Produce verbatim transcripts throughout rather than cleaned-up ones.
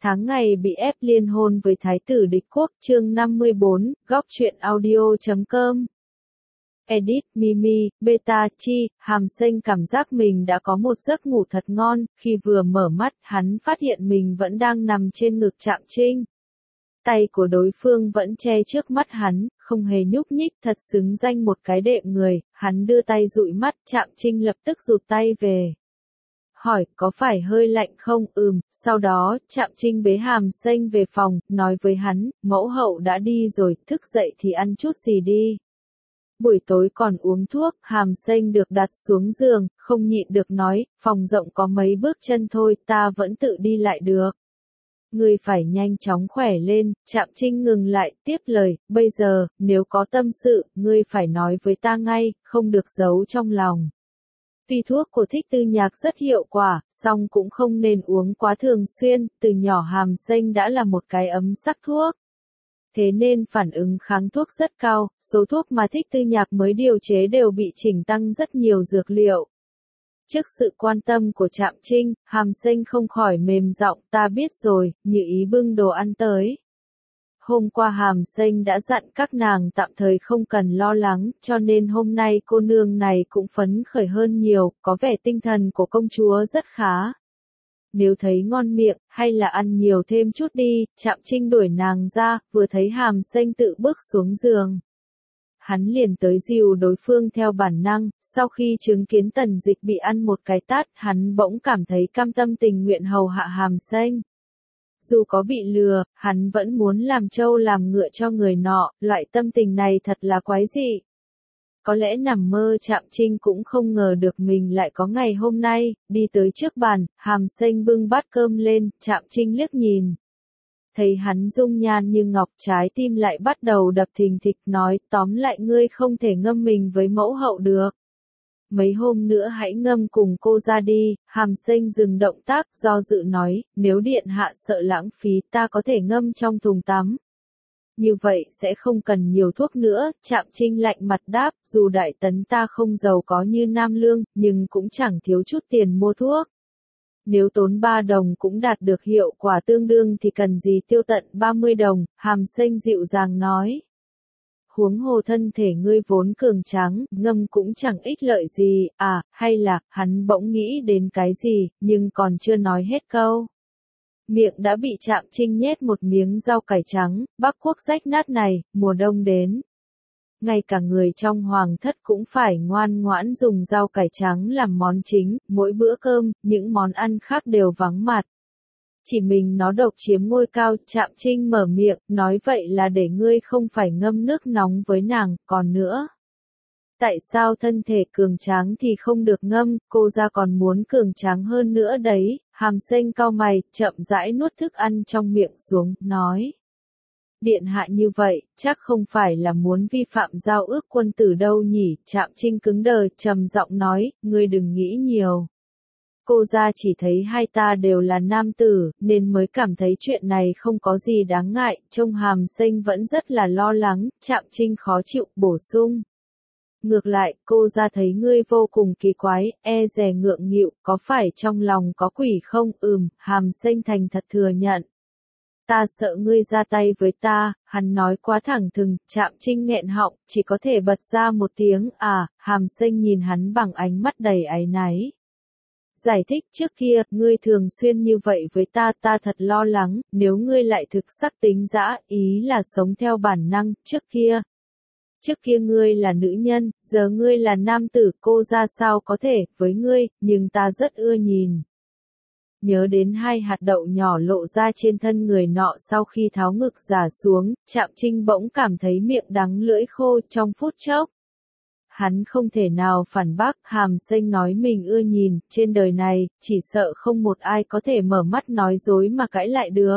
tháng ngày bị ép liên hôn với thái tử địch quốc. Chương năm mươi bốn, góc truyện audio chấm com. Edit, Mimi, Beta, Chi, Hàm Sinh cảm giác mình đã có một giấc ngủ thật ngon, khi vừa mở mắt, hắn phát hiện mình vẫn đang nằm trên ngực Trạm Trinh. Tay của đối phương vẫn che trước mắt hắn, không hề nhúc nhích, thật xứng danh một cái đệm người. Hắn đưa tay dụi mắt, Trạm Trinh lập tức rụt tay về. Hỏi, có phải hơi lạnh không? Ừm, sau đó, Trạm Trinh bế Hàm Sinh về phòng, nói với hắn, mẫu hậu đã đi rồi, thức dậy thì ăn chút gì đi. Buổi tối còn uống thuốc, Hàm Sinh được đặt xuống giường, không nhịn được nói, phòng rộng có mấy bước chân thôi, ta vẫn tự đi lại được. Ngươi phải nhanh chóng khỏe lên. Trạm Trinh ngừng lại, tiếp lời, bây giờ, nếu có tâm sự, ngươi phải nói với ta ngay, không được giấu trong lòng. Tuy thuốc của Thích Tư Nhạc rất hiệu quả, song cũng không nên uống quá thường xuyên, từ nhỏ Hàm Sinh đã là một cái ấm sắc thuốc. Thế nên phản ứng kháng thuốc rất cao, số thuốc mà Thích Tư Nhạc mới điều chế đều bị chỉnh tăng rất nhiều dược liệu. Trước sự quan tâm của Trạm Trinh, Hàm Sinh không khỏi mềm giọng, ta biết rồi, Như Ý bưng đồ ăn tới. Hôm qua Hàm Sinh đã dặn các nàng tạm thời không cần lo lắng, cho nên hôm nay cô nương này cũng phấn khởi hơn nhiều, có vẻ tinh thần của công chúa rất khá. Nếu thấy ngon miệng, hay là ăn nhiều thêm chút đi. Trạm Trinh đuổi nàng ra, vừa thấy Hàm Sinh tự bước xuống giường. Hắn liền tới dìu đối phương theo bản năng, sau khi chứng kiến Tần Dịch bị ăn một cái tát, hắn bỗng cảm thấy cam tâm tình nguyện hầu hạ Hàm Sinh. Dù có bị lừa, hắn vẫn muốn làm trâu làm ngựa cho người nọ, loại tâm tình này thật là quái dị. Có lẽ nằm mơ Trạm Trinh cũng không ngờ được mình lại có ngày hôm nay. Đi tới trước bàn, Hàm Sinh bưng bát cơm lên, Trạm Trinh liếc nhìn. Thấy hắn dung nhan như ngọc, trái tim lại bắt đầu đập thình thịch, nói, tóm lại ngươi không thể ngâm mình với mẫu hậu được. Mấy hôm nữa hãy ngâm cùng cô ra đi. Hàm Sinh dừng động tác, do dự nói, nếu điện hạ sợ lãng phí, ta có thể ngâm trong thùng tắm. Như vậy sẽ không cần nhiều thuốc nữa. Trạm Trinh lạnh mặt đáp, dù đại tấn ta không giàu có như Nam Lương, nhưng cũng chẳng thiếu chút tiền mua thuốc. Nếu tốn ba đồng cũng đạt được hiệu quả tương đương thì cần gì tiêu tận ba mươi đồng, Hàm Sinh dịu dàng nói. Huống hồ thân thể ngươi vốn cường tráng, ngâm cũng chẳng ích lợi gì. À, hay là, hắn bỗng nghĩ đến cái gì, nhưng còn chưa nói hết câu. Miệng đã bị Trạm Trinh nhét một miếng rau cải trắng. Bắc quốc rách nát này, mùa đông đến. Ngay cả người trong hoàng thất cũng phải ngoan ngoãn dùng rau cải trắng làm món chính, mỗi bữa cơm, những món ăn khác đều vắng mặt. Chỉ mình nó độc chiếm ngôi cao. Trạm Trinh mở miệng, nói vậy là để ngươi không phải ngâm nước nóng với nàng, còn nữa. Tại sao thân thể cường tráng thì không được ngâm, cô ra còn muốn cường tráng hơn nữa đấy. Hàm Sinh cau mày, chậm rãi nuốt thức ăn trong miệng xuống, nói. Điện hạ như vậy, chắc không phải là muốn vi phạm giao ước quân tử đâu nhỉ. Trạm Trinh cứng đờ, trầm giọng nói, ngươi đừng nghĩ nhiều. Cô ra chỉ thấy hai ta đều là nam tử, nên mới cảm thấy chuyện này không có gì đáng ngại. Trông Hàm Sinh vẫn rất là lo lắng, Trạm Trinh khó chịu, bổ sung. Ngược lại, cô ra thấy ngươi vô cùng kỳ quái, e dè ngượng nghịu, có phải trong lòng có quỷ không? Ừm, Hàm Sinh thành thật thừa nhận. Ta sợ ngươi ra tay với ta. Hắn nói quá thẳng thừng. Trạm Trinh nghẹn họng, chỉ có thể bật ra một tiếng, à. Hàm Sinh nhìn hắn bằng ánh mắt đầy áy náy. Giải thích, trước kia, ngươi thường xuyên như vậy với ta, ta thật lo lắng, nếu ngươi lại thực sắc tính dã, ý là sống theo bản năng. Trước kia, trước kia ngươi là nữ nhân, giờ ngươi là nam tử, cô ra sao có thể, với ngươi, nhưng ta rất ưa nhìn. Nhớ đến hai hạt đậu nhỏ lộ ra trên thân người nọ sau khi tháo ngực giả xuống, Trạm Trinh bỗng cảm thấy miệng đắng lưỡi khô trong phút chốc. Hắn không thể nào phản bác. Hàm Sinh nói mình ưa nhìn, trên đời này, chỉ sợ không một ai có thể mở mắt nói dối mà cãi lại được.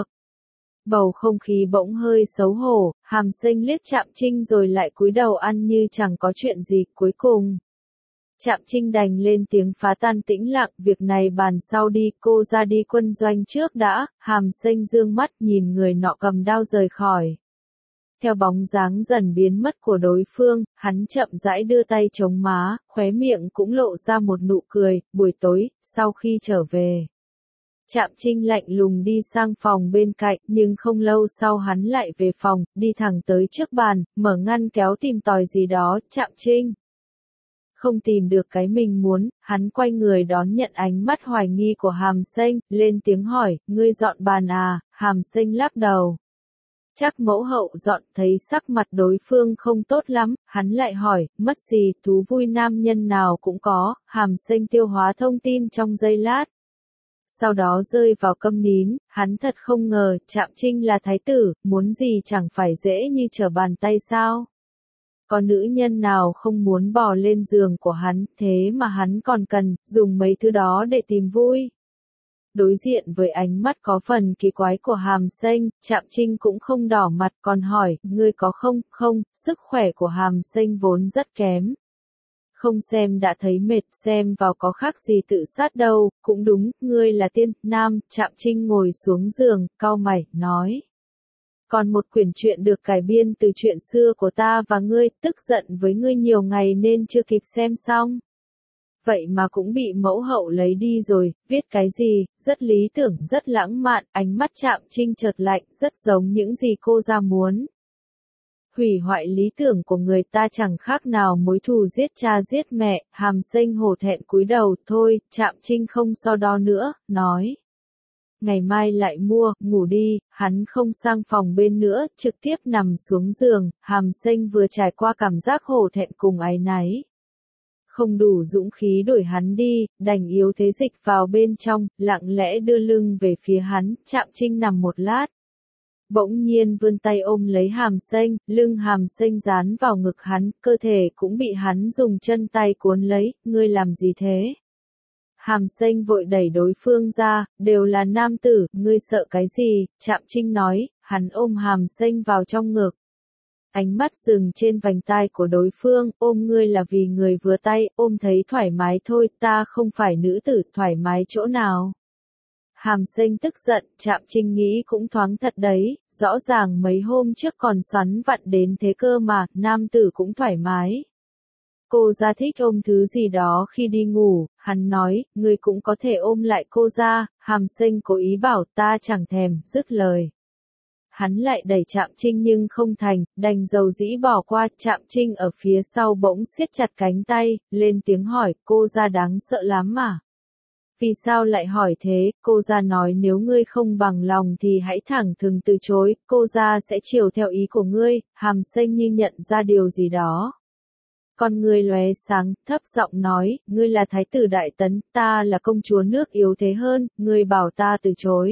Bầu không khí bỗng hơi xấu hổ, Hàm Sinh liếc Trạm Trinh rồi lại cúi đầu ăn như chẳng có chuyện gì. Cuối cùng, Trạm Trinh đành lên tiếng phá tan tĩnh lặng, việc này bàn sau đi, cô ra đi quân doanh trước đã. Hàm Sinh dương mắt nhìn người nọ cầm đao rời khỏi. Theo bóng dáng dần biến mất của đối phương, hắn chậm rãi đưa tay chống má, khóe miệng cũng lộ ra một nụ cười. Buổi tối, sau khi trở về, Trạm Trinh lạnh lùng đi sang phòng bên cạnh, nhưng không lâu sau hắn lại về phòng, đi thẳng tới trước bàn, mở ngăn kéo tìm tòi gì đó. Trạm Trinh không tìm được cái mình muốn, hắn quay người đón nhận ánh mắt hoài nghi của Hàm Xanh, lên tiếng hỏi, ngươi dọn bàn à? Hàm Xanh lắc đầu. Chắc mẫu hậu dọn. Thấy sắc mặt đối phương không tốt lắm, hắn lại hỏi, mất gì, thú vui nam nhân nào cũng có. Hàm Xanh tiêu hóa thông tin trong giây lát. Sau đó rơi vào câm nín, hắn thật không ngờ, Trạm Trinh là thái tử, muốn gì chẳng phải dễ như trở bàn tay sao. Có nữ nhân nào không muốn bò lên giường của hắn, thế mà hắn còn cần, dùng mấy thứ đó để tìm vui. Đối diện với ánh mắt có phần kỳ quái của Hàm Xanh, Trạm Trinh cũng không đỏ mặt còn hỏi, ngươi có không, không, sức khỏe của Hàm Xanh vốn rất kém. Không xem đã thấy mệt, xem vào có khác gì tự sát đâu, cũng đúng, ngươi là tiên, nam. Trạm Trinh ngồi xuống giường, cau mày, nói. Còn một quyển truyện được cải biên từ chuyện xưa của ta và ngươi, tức giận với ngươi nhiều ngày nên chưa kịp xem xong. Vậy mà cũng bị mẫu hậu lấy đi rồi, viết cái gì, rất lý tưởng, rất lãng mạn, ánh mắt Trạm Trinh chợt lạnh, rất giống những gì cô ra muốn. Hủy hoại lý tưởng của người ta chẳng khác nào mối thù giết cha giết mẹ. Hàm Xanh hổ thẹn cúi đầu, thôi, Trạm Trinh không so đo nữa, nói. Ngày mai lại mua, ngủ đi. Hắn không sang phòng bên nữa, trực tiếp nằm xuống giường. Hàm Xanh vừa trải qua cảm giác hổ thẹn cùng áy náy. Không đủ dũng khí đuổi hắn đi, đành yếu thế dịch vào bên trong, lặng lẽ đưa lưng về phía hắn. Trạm Trinh nằm một lát. Bỗng nhiên vươn tay ôm lấy Hàm Xanh, lưng Hàm Xanh dán vào ngực hắn, cơ thể cũng bị hắn dùng chân tay cuốn lấy, ngươi làm gì thế? Hàm Xanh vội đẩy đối phương ra, đều là nam tử, ngươi sợ cái gì? Trạm Trinh nói, hắn ôm Hàm Xanh vào trong ngực. Ánh mắt dừng trên vành tai của đối phương, ôm ngươi là vì người vừa tay, ôm thấy thoải mái thôi, ta không phải nữ tử, thoải mái chỗ nào? Hàm Xanh tức giận, Trạm Trinh nghĩ cũng thoáng thật đấy, rõ ràng mấy hôm trước còn xoắn vặn đến thế cơ mà, nam tử cũng thoải mái. Cô ra thích ôm thứ gì đó khi đi ngủ, hắn nói, ngươi cũng có thể ôm lại cô ra. Hàm Xanh cố ý bảo ta chẳng thèm, dứt lời. Hắn lại đẩy Trạm Trinh nhưng không thành, đành dầu dĩ bỏ qua. Trạm Trinh ở phía sau bỗng siết chặt cánh tay, lên tiếng hỏi, cô ra đáng sợ lắm mà. Vì sao lại hỏi thế? Cô ra nói nếu ngươi không bằng lòng thì hãy thẳng thừng từ chối, cô ra sẽ chiều theo ý của ngươi. Hàm Xanh như nhận ra điều gì đó. Con ngươi lóe sáng, thấp giọng nói, ngươi là thái tử Đại Tấn, ta là công chúa nước yếu thế hơn, ngươi bảo ta từ chối.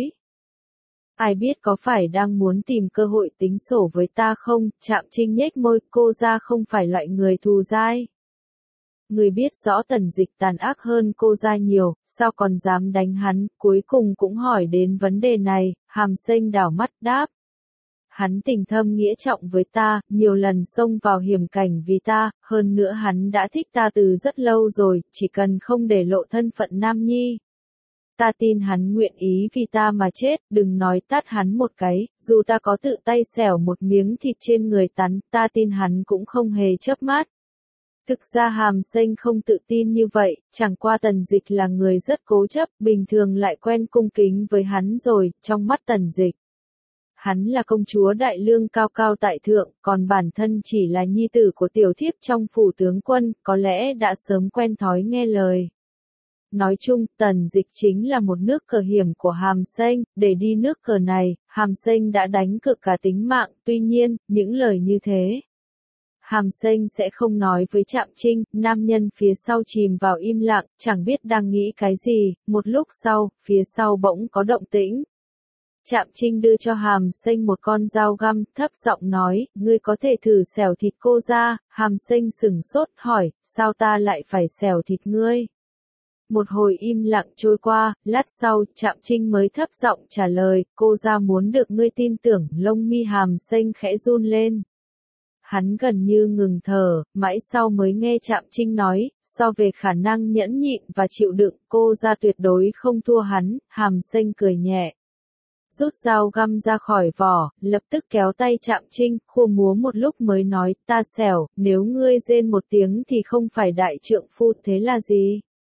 Ai biết có phải đang muốn tìm cơ hội tính sổ với ta không? Trạm Trinh nhếch môi, cô ra không phải loại người thù dai. Người biết rõ Tần Dịch tàn ác hơn cô ra nhiều, sao còn dám đánh hắn, cuối cùng cũng hỏi đến vấn đề này. Hàm Xanh đảo mắt đáp. Hắn tình thâm nghĩa trọng với ta, nhiều lần xông vào hiểm cảnh vì ta, hơn nữa hắn đã thích ta từ rất lâu rồi, chỉ cần không để lộ thân phận nam nhi. Ta tin hắn nguyện ý vì ta mà chết, đừng nói tát hắn một cái, dù ta có tự tay xẻo một miếng thịt trên người tắn, ta tin hắn cũng không hề chớp mắt. Thực ra Hàm Xanh không tự tin như vậy, chẳng qua Tần Dịch là người rất cố chấp, bình thường lại quen cung kính với hắn rồi, trong mắt Tần Dịch. Hắn là công chúa đại lương cao cao tại thượng, còn bản thân chỉ là nhi tử của tiểu thiếp trong phủ tướng quân, có lẽ đã sớm quen thói nghe lời. Nói chung, Tần Dịch chính là một nước cờ hiểm của Hàm Xanh, để đi nước cờ này, Hàm Xanh đã đánh cược cả tính mạng, tuy nhiên, những lời như thế. Hàm Xanh sẽ không nói với Trạm Trinh, nam nhân phía sau chìm vào im lặng, chẳng biết đang nghĩ cái gì, một lúc sau, phía sau bỗng có động tĩnh. Trạm Trinh đưa cho Hàm Xanh một con dao găm, thấp giọng nói, ngươi có thể thử xẻo thịt cô ra. Hàm Xanh sửng sốt, hỏi, sao ta lại phải xẻo thịt ngươi? Một hồi im lặng trôi qua, lát sau, Trạm Trinh mới thấp giọng trả lời, cô ra muốn được ngươi tin tưởng. Lông mi Hàm Xanh khẽ run lên. Hắn gần như ngừng thở, mãi sau mới nghe Trạm Trinh nói, so về khả năng nhẫn nhịn và chịu đựng, cô ra tuyệt đối không thua hắn. Hàm Xanh cười nhẹ. Rút dao găm ra khỏi vỏ, lập tức kéo tay Trạm Trinh, khua múa một lúc mới nói, ta xẻo, nếu ngươi rên một tiếng thì không phải đại trượng phu, thế là gì?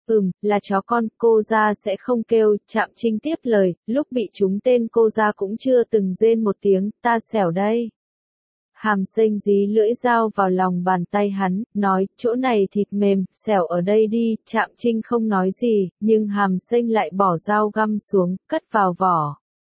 Ừm, là chó con, cô ra sẽ không kêu, Trạm Trinh tiếp lời, lúc bị trúng tên cô ra cũng chưa từng rên một tiếng, ta xẻo đây. Hàm Xanh dí lưỡi dao vào lòng bàn tay hắn, nói, chỗ này thịt mềm, xẻo ở đây đi, Trạm Trinh không nói gì, nhưng Hàm Xanh lại bỏ dao găm xuống, cất vào vỏ.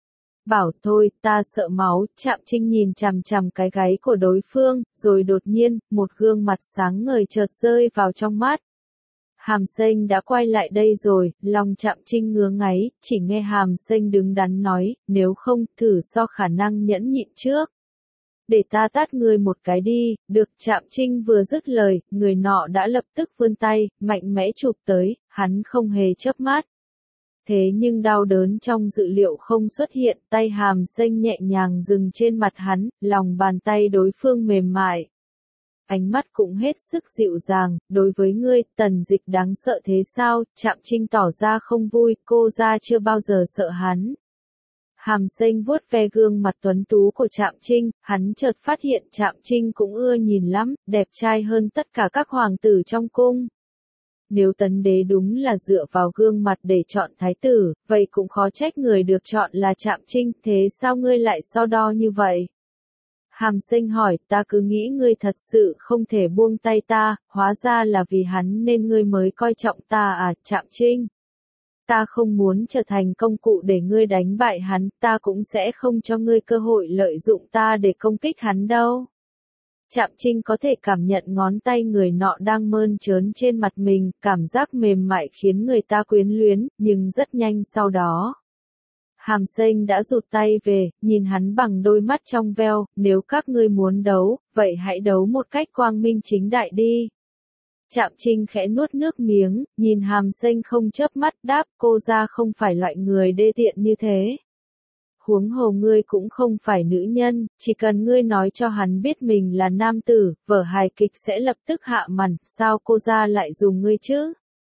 Bảo thôi, ta sợ máu, Trạm Trinh nhìn chằm chằm cái gáy của đối phương, rồi đột nhiên, một gương mặt sáng ngời chợt rơi vào trong mắt. Hàm Xanh đã quay lại đây rồi, lòng Trạm Trinh ngứa ngáy, chỉ nghe Hàm Xanh đứng đắn nói, nếu không, thử so khả năng nhẫn nhịn trước. Để ta tát ngươi một cái đi, được. Trạm Trinh vừa dứt lời, người nọ đã lập tức vươn tay, mạnh mẽ chụp tới, hắn không hề chớp mắt. Thế nhưng đau đớn trong dự liệu không xuất hiện, tay Hàm Xanh nhẹ nhàng dừng trên mặt hắn, lòng bàn tay đối phương mềm mại. Ánh mắt cũng hết sức dịu dàng, đối với ngươi, Tần Dịch đáng sợ thế sao, Trạm Trinh tỏ ra không vui, cô ra chưa bao giờ sợ hắn. Hàm Xanh vuốt ve gương mặt tuấn tú của Trạm Trinh, hắn chợt phát hiện Trạm Trinh cũng ưa nhìn lắm, đẹp trai hơn tất cả các hoàng tử trong cung. Nếu Tấn Đế đúng là dựa vào gương mặt để chọn thái tử, vậy cũng khó trách người được chọn là Trạm Trinh, thế sao ngươi lại so đo như vậy? Hàm Xanh hỏi, ta cứ nghĩ ngươi thật sự không thể buông tay ta, hóa ra là vì hắn nên ngươi mới coi trọng ta à, Trạm Trinh. Ta không muốn trở thành công cụ để ngươi đánh bại hắn, ta cũng sẽ không cho ngươi cơ hội lợi dụng ta để công kích hắn đâu. Trạm Trinh có thể cảm nhận ngón tay người nọ đang mơn trớn trên mặt mình, cảm giác mềm mại khiến người ta quyến luyến, nhưng rất nhanh sau đó. Hàm Xanh đã rụt tay về, nhìn hắn bằng đôi mắt trong veo, nếu các ngươi muốn đấu, vậy hãy đấu một cách quang minh chính đại đi. Trạm Trinh khẽ nuốt nước miếng, nhìn Hàm Xanh không chớp mắt đáp, cô ra không phải loại người đê tiện như thế. Huống hồ ngươi cũng không phải nữ nhân, chỉ cần ngươi nói cho hắn biết mình là nam tử, vở hài kịch sẽ lập tức hạ màn, sao cô ra lại dùng ngươi chứ?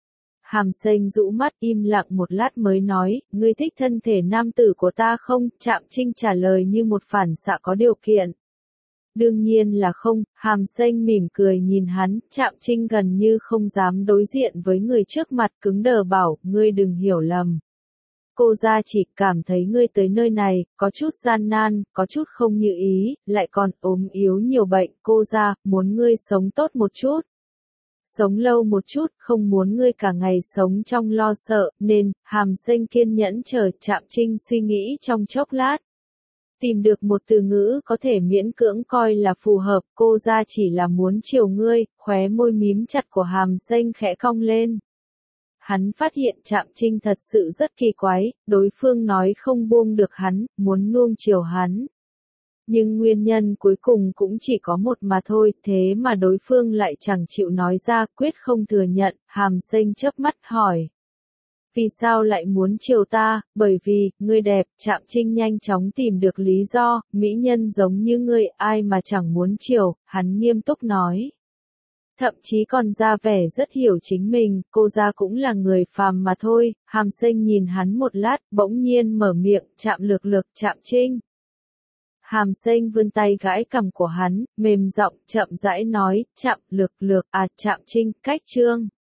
Hàm Xanh rũ mắt im lặng một lát mới nói, ngươi thích thân thể nam tử của ta không? Trạm Trinh trả lời như một phản xạ có điều kiện. Đương nhiên là không, Hàm Xanh mỉm cười nhìn hắn, Trạm Trinh gần như không dám đối diện với người trước mặt, cứng đờ bảo, ngươi đừng hiểu lầm. Cô ra chỉ cảm thấy ngươi tới nơi này, có chút gian nan, có chút không như ý, lại còn ốm yếu nhiều bệnh, cô ra, muốn ngươi sống tốt một chút. Sống lâu một chút, không muốn ngươi cả ngày sống trong lo sợ, nên, Hàm Xanh kiên nhẫn chờ Trạm Trinh suy nghĩ trong chốc lát. Tìm được một từ ngữ có thể miễn cưỡng coi là phù hợp, cô ra chỉ là muốn chiều ngươi, khóe môi mím chặt của Hàm Xanh khẽ cong lên. Hắn phát hiện Trạm Trinh thật sự rất kỳ quái, đối phương nói không buông được hắn, muốn nuông chiều hắn. Nhưng nguyên nhân cuối cùng cũng chỉ có một mà thôi, thế mà đối phương lại chẳng chịu nói ra, quyết không thừa nhận, Hàm Xanh chớp mắt hỏi. Vì sao lại muốn chiều ta? Bởi vì, ngươi đẹp, Trạm Trinh nhanh chóng tìm được lý do, mỹ nhân giống như ngươi, ai mà chẳng muốn chiều, hắn nghiêm túc nói. Thậm chí còn ra vẻ rất hiểu chính mình, cô ra cũng là người phàm mà thôi. Hàm Xanh nhìn hắn một lát, bỗng nhiên mở miệng, Trạm Lược Lược, Trạm Trinh. Hàm Xanh vươn tay gãi cằm của hắn, mềm giọng, chậm rãi nói, Trạm Lược Lược, à, Trạm Trinh, cách chương.